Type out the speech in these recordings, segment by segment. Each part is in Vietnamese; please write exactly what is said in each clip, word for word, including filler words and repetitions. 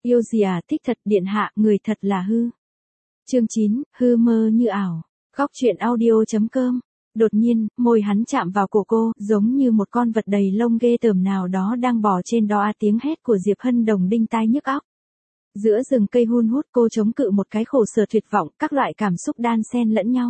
Yêu gì à, thích thật, điện hạ, người thật là hư. Chương chín, hư mơ như ảo. Góc truyện audio.com. Đột nhiên, môi hắn chạm vào cổ cô, giống như một con vật đầy lông ghê tởm nào đó đang bò trên đó. Tiếng hét của Diệp Hân Đồng đinh tai nhức óc. Giữa rừng cây hun hút, cô chống cự một cái khổ sở tuyệt vọng, các loại cảm xúc đan xen lẫn nhau.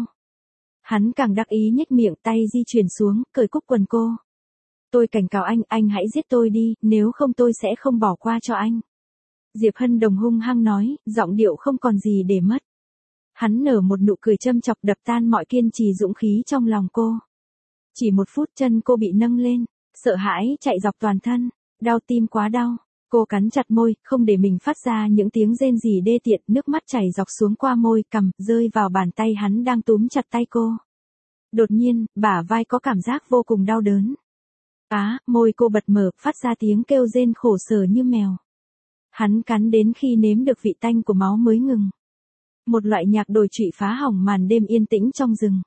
Hắn càng đắc ý nhếch miệng, tay di chuyển xuống, cởi cúc quần cô. Tôi cảnh cáo anh, anh hãy giết tôi đi, nếu không tôi sẽ không bỏ qua cho anh. Diệp Hân Đồng hung hăng nói, giọng điệu không còn gì để mất. Hắn nở một nụ cười châm chọc đập tan mọi kiên trì dũng khí trong lòng cô. Chỉ một phút chân cô bị nâng lên, sợ hãi chạy dọc toàn thân, đau tim quá đau. Cô cắn chặt môi, không để mình phát ra những tiếng rên rỉ đê tiện, nước mắt chảy dọc xuống qua môi, cằm, rơi vào bàn tay hắn đang túm chặt tay cô. Đột nhiên, bả vai có cảm giác vô cùng đau đớn. Á, môi cô bật mở, phát ra tiếng kêu rên khổ sở như mèo. Hắn cắn đến khi nếm được vị tanh của máu mới ngừng. Một loại nhạc đồi trụy phá hỏng màn đêm yên tĩnh trong rừng.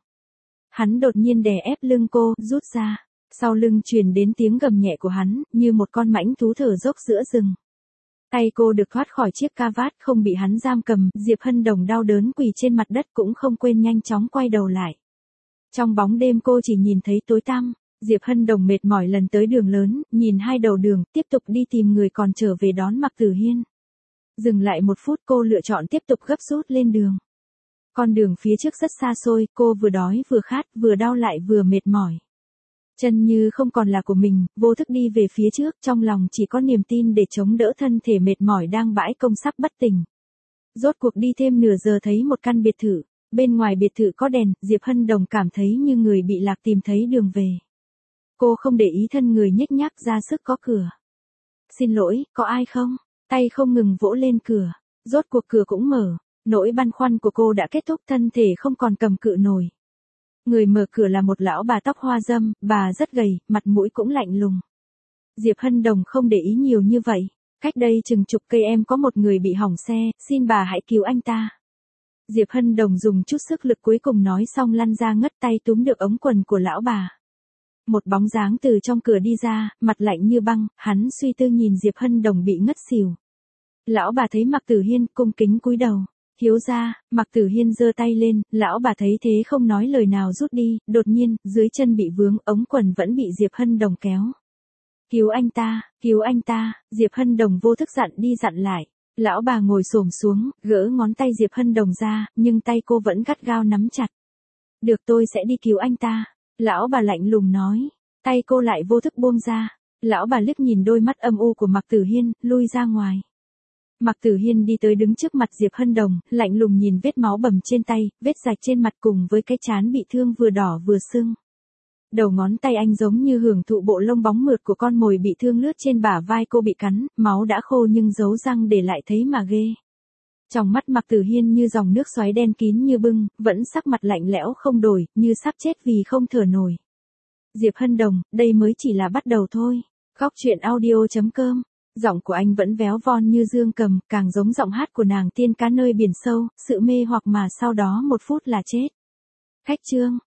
Hắn đột nhiên đè ép lưng cô, rút ra. Sau lưng truyền đến tiếng gầm nhẹ của hắn, như một con mãnh thú thở dốc giữa rừng. Tay cô được thoát khỏi chiếc ca vát, không bị hắn giam cầm. Diệp Hân Đồng đau đớn quỳ trên mặt đất cũng không quên nhanh chóng quay đầu lại. Trong bóng đêm cô chỉ nhìn thấy tối tăm. Diệp Hân Đồng mệt mỏi lần tới đường lớn, nhìn hai đầu đường, tiếp tục đi tìm người còn trở về đón Mạc Tử Hiên. Dừng lại một phút, cô lựa chọn tiếp tục gấp rút lên đường. Con đường phía trước rất xa xôi, cô vừa đói vừa khát, vừa đau lại vừa mệt mỏi. Chân như không còn là của mình, vô thức đi về phía trước, trong lòng chỉ có niềm tin để chống đỡ thân thể mệt mỏi đang bãi công sắp bất tỉnh. Rốt cuộc đi thêm nửa giờ thấy một căn biệt thự, bên ngoài biệt thự có đèn, Diệp Hân Đồng cảm thấy như người bị lạc tìm thấy đường về. Cô không để ý thân người nhếch nhác ra sức có cửa. Xin lỗi, có ai không? Tay không ngừng vỗ lên cửa, rốt cuộc cửa cũng mở, nỗi băn khoăn của cô đã kết thúc, thân thể không còn cầm cự nổi. Người mở cửa là một lão bà tóc hoa râm, bà rất gầy, mặt mũi cũng lạnh lùng. Diệp Hân Đồng không để ý nhiều như vậy, cách đây chừng chục cây em có một người bị hỏng xe, xin bà hãy cứu anh ta. Diệp Hân Đồng dùng chút sức lực cuối cùng nói xong lăn ra ngất tay túm được ống quần của lão bà. Một bóng dáng từ trong cửa đi ra, mặt lạnh như băng, hắn suy tư nhìn Diệp Hân Đồng bị ngất xỉu. Lão bà thấy Mạc Tử Hiên, cung kính cúi đầu. Thiếu gia, Mạc Tử Hiên giơ tay lên, lão bà thấy thế không nói lời nào rút đi, đột nhiên, dưới chân bị vướng, ống quần vẫn bị Diệp Hân Đồng kéo. Cứu anh ta, cứu anh ta, Diệp Hân Đồng vô thức dặn đi dặn lại. Lão bà ngồi xổm xuống, gỡ ngón tay Diệp Hân Đồng ra, nhưng tay cô vẫn gắt gao nắm chặt. Được, tôi sẽ đi cứu anh ta. Lão bà lạnh lùng nói, tay cô lại vô thức buông ra. Lão bà liếc nhìn đôi mắt âm u của Mạc Tử Hiên, lui ra ngoài. Mạc Tử Hiên đi tới đứng trước mặt Diệp Hân Đồng, lạnh lùng nhìn vết máu bầm trên tay, vết rạch trên mặt cùng với cái trán bị thương vừa đỏ vừa sưng. Đầu ngón tay anh giống như hưởng thụ bộ lông bóng mượt của con mồi bị thương lướt trên bả vai cô bị cắn, máu đã khô nhưng dấu răng để lại thấy mà ghê. Trong mắt Mạc Tử Hiên như dòng nước xoáy đen kín như bưng, vẫn sắc mặt lạnh lẽo không đổi, như sắp chết vì không thở nổi. Diệp Hân Đồng, đây mới chỉ là bắt đầu thôi. Góc truyện audio.com. Giọng của anh vẫn véo von như dương cầm, càng giống giọng hát của nàng tiên cá nơi biển sâu, sự mê hoặc mà sau đó một phút là chết. Khách chương.